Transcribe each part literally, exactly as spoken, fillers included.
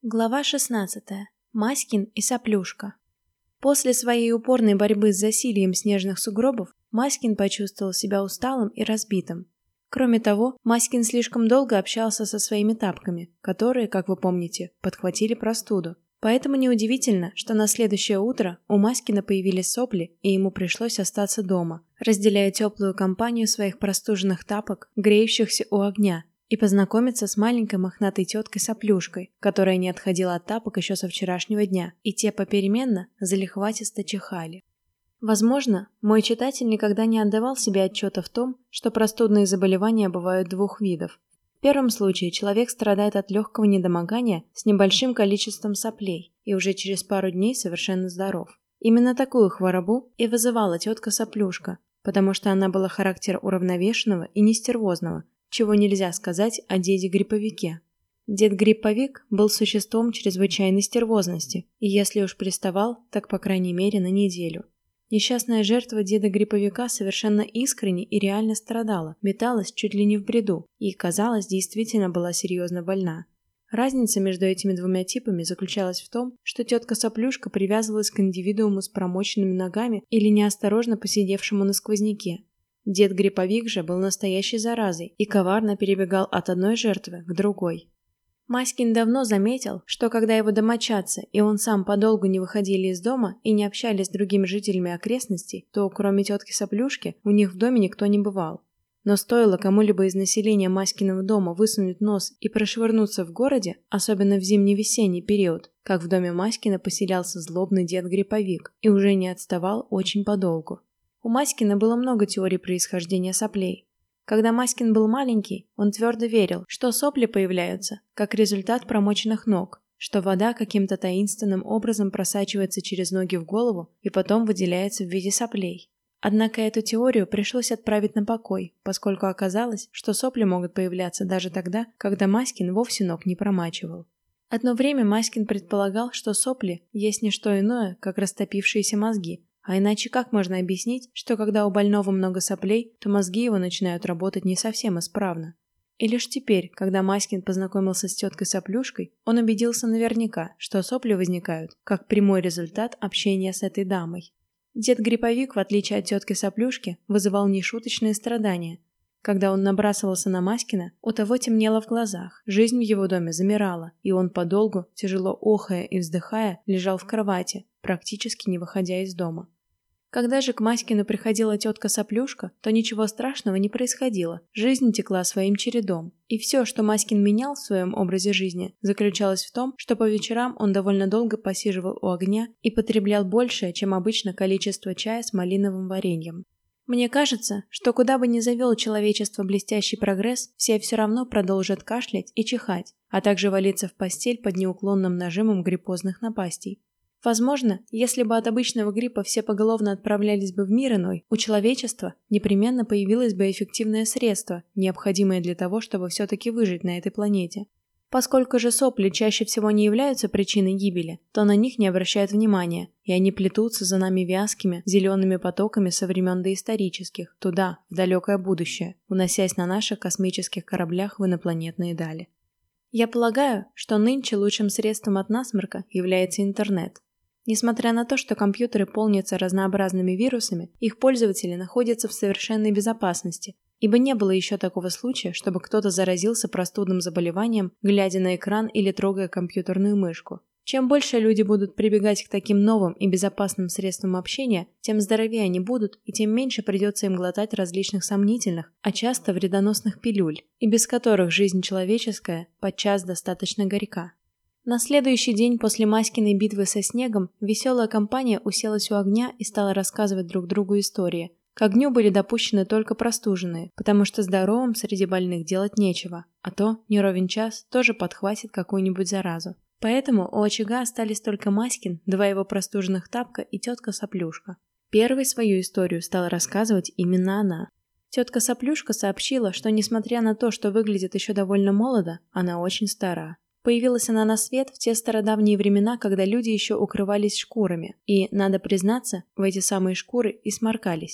Глава шестнадцатая. Маськин и Соплюшка. После своей упорной борьбы с засильем снежных сугробов Маськин почувствовал себя усталым и разбитым. Кроме того, Маськин слишком долго общался со своими тапками, которые, как вы помните, подхватили простуду. Поэтому неудивительно, что на следующее утро у Маськина появились сопли, и ему пришлось остаться дома, разделяя теплую компанию своих простуженных тапок, греющихся у огня, и познакомиться с маленькой мохнатой теткой-соплюшкой, которая не отходила от тапок еще со вчерашнего дня, и те попеременно залихватисто чихали. Возможно, мой читатель никогда не отдавал себе отчета в том, что простудные заболевания бывают двух видов. В первом случае человек страдает от легкого недомогания с небольшим количеством соплей и уже через пару дней совершенно здоров. Именно такую хворобу и вызывала тетка-соплюшка, потому что она была характера уравновешенного и нестервозного, чего нельзя сказать о деде-грипповике. Дед-грипповик был существом чрезвычайной стервозности, и если уж приставал, так по крайней мере на неделю. Несчастная жертва деда-грипповика совершенно искренне и реально страдала, металась чуть ли не в бреду и, казалось, действительно была серьезно больна. Разница между этими двумя типами заключалась в том, что тетка-соплюшка привязывалась к индивидууму с промоченными ногами или неосторожно посидевшему на сквозняке. Дед-грипповик же был настоящей заразой и коварно перебегал от одной жертвы к другой. Маськин давно заметил, что когда его домочадцы и он сам подолгу не выходили из дома и не общались с другими жителями окрестностей, то кроме тетки-соплюшки у них в доме никто не бывал. Но стоило кому-либо из населения Маськиного дома высунуть нос и прошвырнуться в городе, особенно в зимне-весенний период, как в доме Маськина поселялся злобный дед-грипповик и уже не отставал очень подолгу. У Маськина было много теорий происхождения соплей. Когда Маськин был маленький, он твердо верил, что сопли появляются как результат промоченных ног, что вода каким-то таинственным образом просачивается через ноги в голову и потом выделяется в виде соплей. Однако эту теорию пришлось отправить на покой, поскольку оказалось, что сопли могут появляться даже тогда, когда Маськин вовсе ног не промачивал. Одно время Маськин предполагал, что сопли есть не что иное, как растопившиеся мозги. А иначе как можно объяснить, что когда у больного много соплей, то мозги его начинают работать не совсем исправно? И лишь теперь, когда Маськин познакомился с теткой-соплюшкой, он убедился наверняка, что сопли возникают как прямой результат общения с этой дамой. Дед-грипповик, в отличие от тетки-соплюшки, вызывал нешуточные страдания. Когда он набрасывался на Маськина, у того темнело в глазах, жизнь в его доме замирала, и он подолгу, тяжело охая и вздыхая, лежал в кровати, практически не выходя из дома. Когда же к Маськину приходила тетка-соплюшка, то ничего страшного не происходило, жизнь текла своим чередом, и все, что Маськин менял в своем образе жизни, заключалось в том, что по вечерам он довольно долго посиживал у огня и потреблял большее, чем обычно, количество чая с малиновым вареньем. Мне кажется, что куда бы ни завел человечество блестящий прогресс, все все равно продолжат кашлять и чихать, а также валиться в постель под неуклонным нажимом гриппозных напастей. Возможно, если бы от обычного гриппа все поголовно отправлялись бы в мир иной, у человечества непременно появилось бы эффективное средство, необходимое для того, чтобы все-таки выжить на этой планете. Поскольку же сопли чаще всего не являются причиной гибели, то на них не обращают внимания, и они плетутся за нами вязкими, зелеными потоками со времен доисторических, туда, в далекое будущее, уносясь на наших космических кораблях в инопланетные дали. Я полагаю, что нынче лучшим средством от насморка является интернет. Несмотря на то, что компьютеры полнятся разнообразными вирусами, их пользователи находятся в совершенной безопасности, ибо не было еще такого случая, чтобы кто-то заразился простудным заболеванием, глядя на экран или трогая компьютерную мышку. Чем больше люди будут прибегать к таким новым и безопасным средствам общения, тем здоровее они будут, и тем меньше придется им глотать различных сомнительных, а часто вредоносных пилюль, и без которых жизнь человеческая подчас достаточно горька. На следующий день после Маськиной битвы со снегом веселая компания уселась у огня и стала рассказывать друг другу истории. К огню были допущены только простуженные, потому что здоровым среди больных делать нечего, а то, не ровен час, тоже подхватит какую-нибудь заразу. Поэтому у очага остались только Маськин, два его простуженных тапка и тетка-соплюшка. Первой свою историю стала рассказывать именно она. Тетка-соплюшка сообщила, что несмотря на то, что выглядит еще довольно молодо, она очень стара. Появилась она на свет в те стародавние времена, когда люди еще укрывались шкурами, и, надо признаться, в эти самые шкуры и сморкались.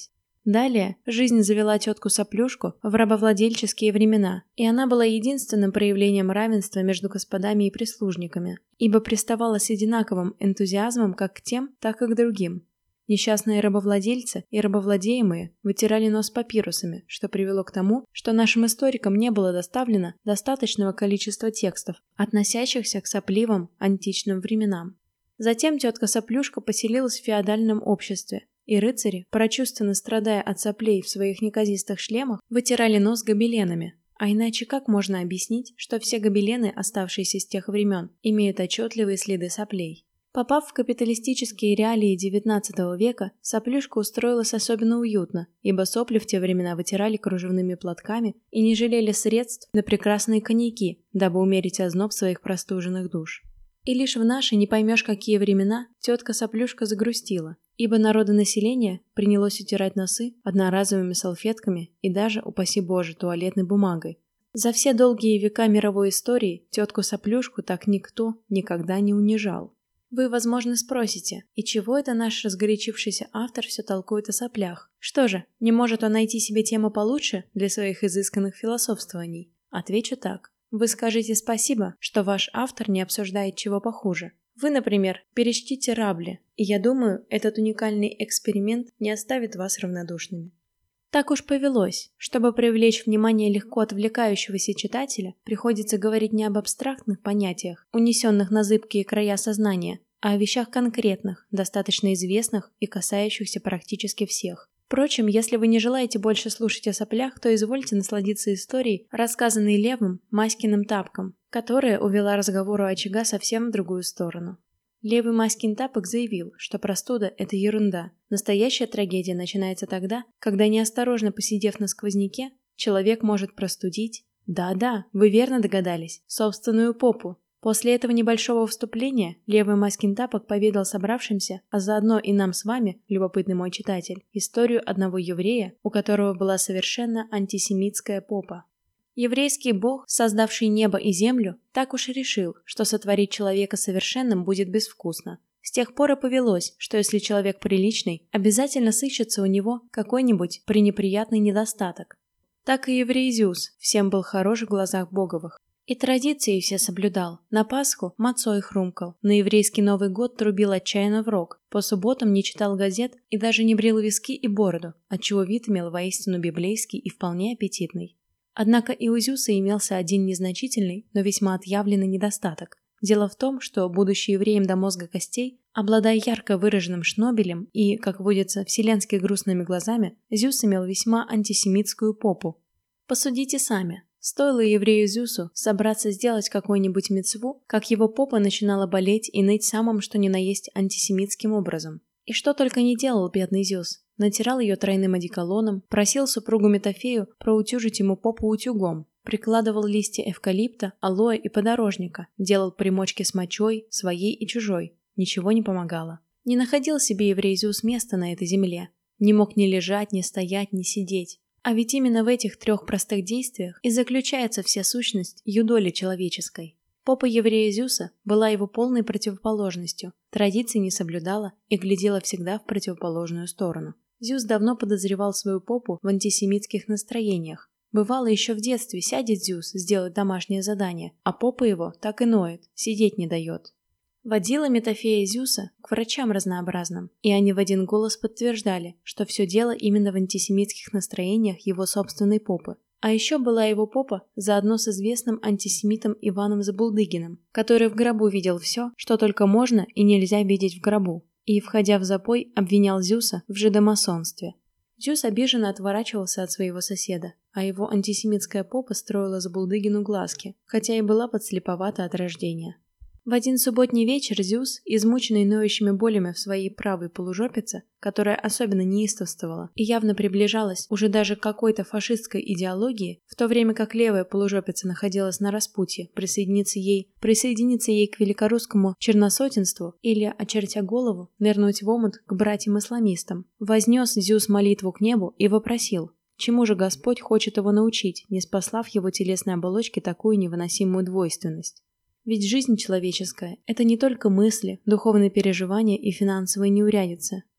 Далее жизнь завела тетку-соплюшку в рабовладельческие времена, и она была единственным проявлением равенства между господами и прислужниками, ибо приставала с одинаковым энтузиазмом как к тем, так и к другим. Несчастные рабовладельцы и рабовладеемые вытирали нос папирусами, что привело к тому, что нашим историкам не было доставлено достаточного количества текстов, относящихся к сопливым античным временам. Затем тетка-соплюшка поселилась в феодальном обществе, и рыцари, прочувственно страдая от соплей в своих неказистых шлемах, вытирали нос гобеленами. А иначе как можно объяснить, что все гобелены, оставшиеся с тех времен, имеют отчетливые следы соплей? Попав в капиталистические реалии девятнадцатого века, соплюшка устроилась особенно уютно, ибо сопли в те времена вытирали кружевными платками и не жалели средств на прекрасные коньяки, дабы умерить озноб своих простуженных душ. И лишь в наши не поймешь какие времена тетка-соплюшка загрустила, ибо народонаселение принялось утирать носы одноразовыми салфетками и даже, упаси Боже, туалетной бумагой. За все долгие века мировой истории тетку-соплюшку так никто никогда не унижал. Вы, возможно, спросите, и чего это наш разгорячившийся автор все толкует о соплях? Что же, не может он найти себе тему получше для своих изысканных философствований? Отвечу так. Вы скажете спасибо, что ваш автор не обсуждает чего похуже. Вы, например, перечтите Рабля, и я думаю, этот уникальный эксперимент не оставит вас равнодушными. Так уж повелось, чтобы привлечь внимание легко отвлекающегося читателя, приходится говорить не об абстрактных понятиях, унесенных на зыбкие края сознания, а о вещах конкретных, достаточно известных и касающихся практически всех. Впрочем, если вы не желаете больше слушать о соплях, то извольте насладиться историей, рассказанной Левым Маськиным Тапком, которая увела разговор у очага совсем в другую сторону. Левый Маськин Тапок заявил, что простуда – это ерунда. Настоящая трагедия начинается тогда, когда, неосторожно посидев на сквозняке, человек может простудить, да-да, вы верно догадались, собственную попу. После этого небольшого вступления Левый Маськин Тапок поведал собравшимся, а заодно и нам с вами, любопытный мой читатель, историю одного еврея, у которого была совершенно антисемитская попа. Еврейский бог, создавший небо и землю, так уж и решил, что сотворить человека совершенным будет безвкусно. С тех пор и повелось, что если человек приличный, обязательно сыщется у него какой-нибудь пренеприятный недостаток. Так и еврей Зюс всем был хорош в глазах боговых. И традиции все соблюдал. На Пасху мацой хрумкал, на еврейский Новый год трубил отчаянно в рог, по субботам не читал газет и даже не брил виски и бороду, отчего вид имел воистину библейский и вполне аппетитный. Однако и у Зюса имелся один незначительный, но весьма отъявленный недостаток. Дело в том, что, будучи евреем до мозга костей, обладая ярко выраженным шнобелем и, как водится, вселенски грустными глазами, Зюс имел весьма антисемитскую попу. Посудите сами. Стоило еврею Зюсу собраться сделать какую-нибудь мицву, как его попа начинала болеть и ныть самым что ни на есть антисемитским образом. И что только не делал бедный Зюс. Натирал ее тройным одеколоном, просил супругу Метофею проутюжить ему попу утюгом, прикладывал листья эвкалипта, алоэ и подорожника, делал примочки с мочой, своей и чужой. Ничего не помогало. Не находил себе еврей Зюс места на этой земле. Не мог ни лежать, ни стоять, ни сидеть. А ведь именно в этих трех простых действиях и заключается вся сущность юдоли человеческой. Попа еврея Зюса была его полной противоположностью, традиций не соблюдала и глядела всегда в противоположную сторону. Зюс давно подозревал свою попу в антисемитских настроениях. Бывало, еще в детстве сядет Зюс сделать домашнее задание, а попа его так и ноет, сидеть не дает. Водила Метофея Зюса к врачам разнообразным, и они в один голос подтверждали, что все дело именно в антисемитских настроениях его собственной попы. А еще была его попа заодно с известным антисемитом Иваном Забулдыгиным, который в гробу видел все, что только можно и нельзя видеть в гробу, и, входя в запой, обвинял Зюса в жидомасонстве. Зюс обиженно отворачивался от своего соседа, а его антисемитская попа строила Забулдыгину глазки, хотя и была подслеповата от рождения. В один субботний вечер Зюс, измученный ноющими болями в своей правой полужопице, которая особенно неистовствовала и явно приближалась уже даже к какой-то фашистской идеологии, в то время как левая полужопица находилась на распутье, присоединиться ей, присоединиться ей к великорусскому черносотенству или, очертя голову, нырнуть в омут к братьям-исламистам, вознес Зюс молитву к небу и вопросил, чему же Господь хочет его научить, не спаслав его телесной оболочке такую невыносимую двойственность. Ведь жизнь человеческая – это не только мысли, духовные переживания и финансовые неурядицы.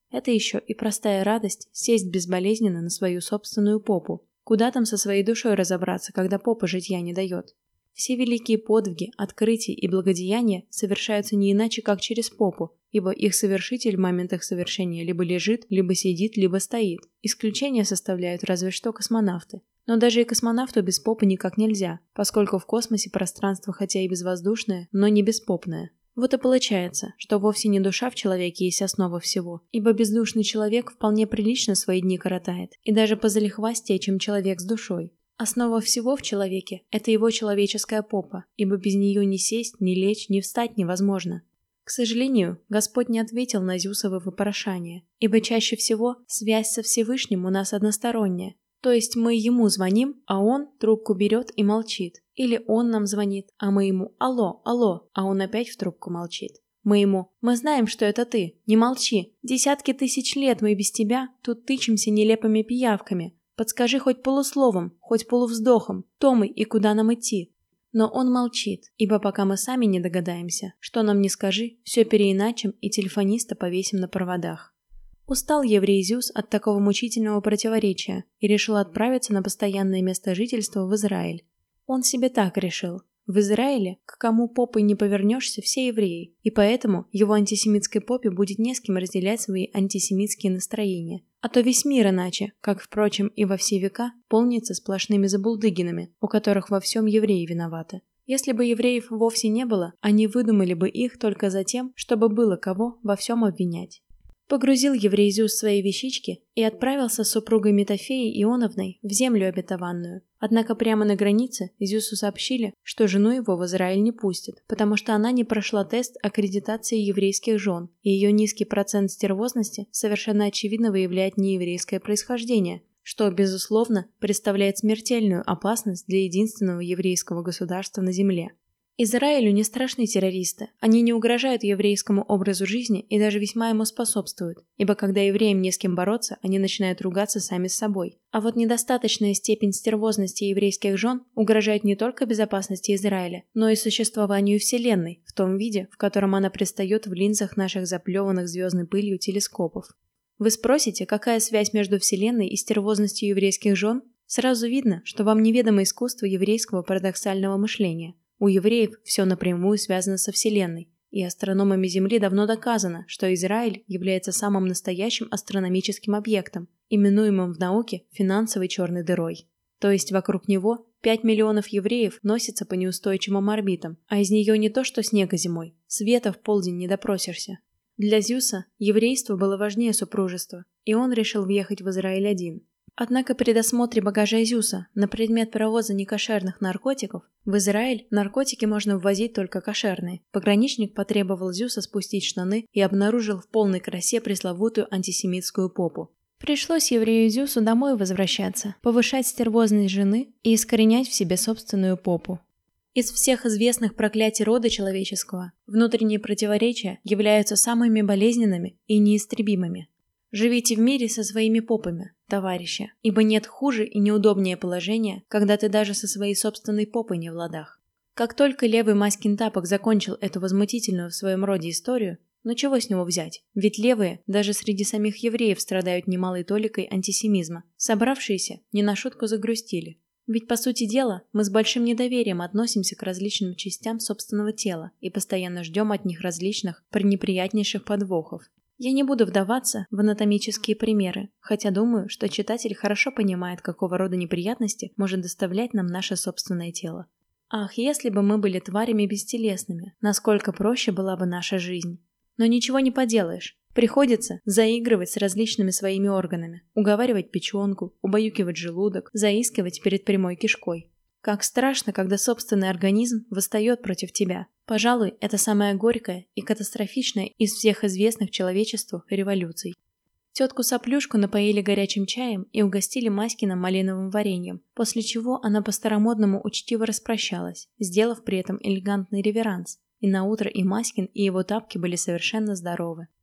Это еще и простая радость сесть безболезненно на свою собственную попу. Куда там со своей душой разобраться, когда попа житья не дает? Все великие подвиги, открытия и благодеяния совершаются не иначе, как через попу, ибо их совершитель в момент их совершения либо лежит, либо сидит, либо стоит. Исключения составляют разве что космонавты. Но даже и космонавту без попы никак нельзя, поскольку в космосе пространство хотя и безвоздушное, но не беспопное. Вот и получается, что вовсе не душа в человеке есть основа всего, ибо бездушный человек вполне прилично свои дни коротает, и даже позалихвастее, чем человек с душой. Основа всего в человеке – это его человеческая попа, ибо без нее ни сесть, ни лечь, ни встать невозможно. К сожалению, Господь не ответил на Зюсовы вопрошания, ибо чаще всего связь со Всевышним у нас односторонняя. То есть мы ему звоним, а он трубку берет и молчит. Или он нам звонит, а мы ему «Алло, алло», а он опять в трубку молчит. Мы ему «Мы знаем, что это ты, не молчи. Десятки тысяч лет мы без тебя тут тычемся нелепыми пиявками. Подскажи хоть полусловом, хоть полувздохом, кто мы и куда нам идти». Но он молчит, ибо пока мы сами не догадаемся, что нам не скажи, все переиначим и телефониста повесим на проводах. Устал еврей Зюс от такого мучительного противоречия и решил отправиться на постоянное место жительства в Израиль. Он себе так решил. В Израиле, к кому попой не повернешься, все евреи, и поэтому его антисемитской попе будет не с кем разделять свои антисемитские настроения. А то весь мир иначе, как, впрочем, и во все века, полнится сплошными забулдыгинами, у которых во всем евреи виноваты. Если бы евреев вовсе не было, они выдумали бы их только за тем, чтобы было кого во всем обвинять. Погрузил еврей Зюс свои вещички и отправился с супругой Метофеей Ионовной в землю обетованную. Однако прямо на границе Зюсу сообщили, что жену его в Израиль не пустят, потому что она не прошла тест аккредитации еврейских жен, и ее низкий процент стервозности совершенно очевидно выявляет нееврейское происхождение, что, безусловно, представляет смертельную опасность для единственного еврейского государства на земле. Израилю не страшны террористы, они не угрожают еврейскому образу жизни и даже весьма ему способствуют, ибо когда евреям не с кем бороться, они начинают ругаться сами с собой. А вот недостаточная степень стервозности еврейских жен угрожает не только безопасности Израиля, но и существованию Вселенной в том виде, в котором она предстает в линзах наших заплеванных звездной пылью телескопов. Вы спросите, какая связь между Вселенной и стервозностью еврейских жен? Сразу видно, что вам неведомо искусство еврейского парадоксального мышления. У евреев все напрямую связано со Вселенной, и астрономами Земли давно доказано, что Израиль является самым настоящим астрономическим объектом, именуемым в науке финансовой черной дырой. То есть вокруг него пять миллионов евреев носятся по неустойчивым орбитам, а из нее не то что снега зимой, света в полдень не допросишься. Для Зюса еврейство было важнее супружества, и он решил въехать в Израиль один. Однако при досмотре багажа Зюса на предмет провоза некошерных наркотиков в Израиль наркотики можно ввозить только кошерные. Пограничник потребовал Зюса спустить штаны и обнаружил в полной красе пресловутую антисемитскую попу. Пришлось еврею Зюсу домой возвращаться, повышать стервозность жены и искоренять в себе собственную попу. Из всех известных проклятий рода человеческого внутренние противоречия являются самыми болезненными и неистребимыми. Живите в мире со своими попами, товарищи, ибо нет хуже и неудобнее положения, когда ты даже со своей собственной попой не в ладах. Как только левый Маськин Тапок закончил эту возмутительную в своем роде историю, ну чего с него взять? Ведь левые даже среди самих евреев страдают немалой толикой антисемизма. Собравшиеся не на шутку загрустили. Ведь, по сути дела, мы с большим недоверием относимся к различным частям собственного тела и постоянно ждем от них различных, пренеприятнейших подвохов. Я не буду вдаваться в анатомические примеры, хотя думаю, что читатель хорошо понимает, какого рода неприятности может доставлять нам наше собственное тело. Ах, если бы мы были тварями бестелесными, насколько проще была бы наша жизнь. Но ничего не поделаешь. Приходится заигрывать с различными своими органами, уговаривать печенку, убаюкивать желудок, заискивать перед прямой кишкой. Как страшно, когда собственный организм восстает против тебя. Пожалуй, это самая горькая и катастрофичная из всех известных человечеству революций. Тетку-соплюшку напоили горячим чаем и угостили Маськиным малиновым вареньем, после чего она по-старомодному учтиво распрощалась, сделав при этом элегантный реверанс. И наутро и Маськин, и его тапки были совершенно здоровы.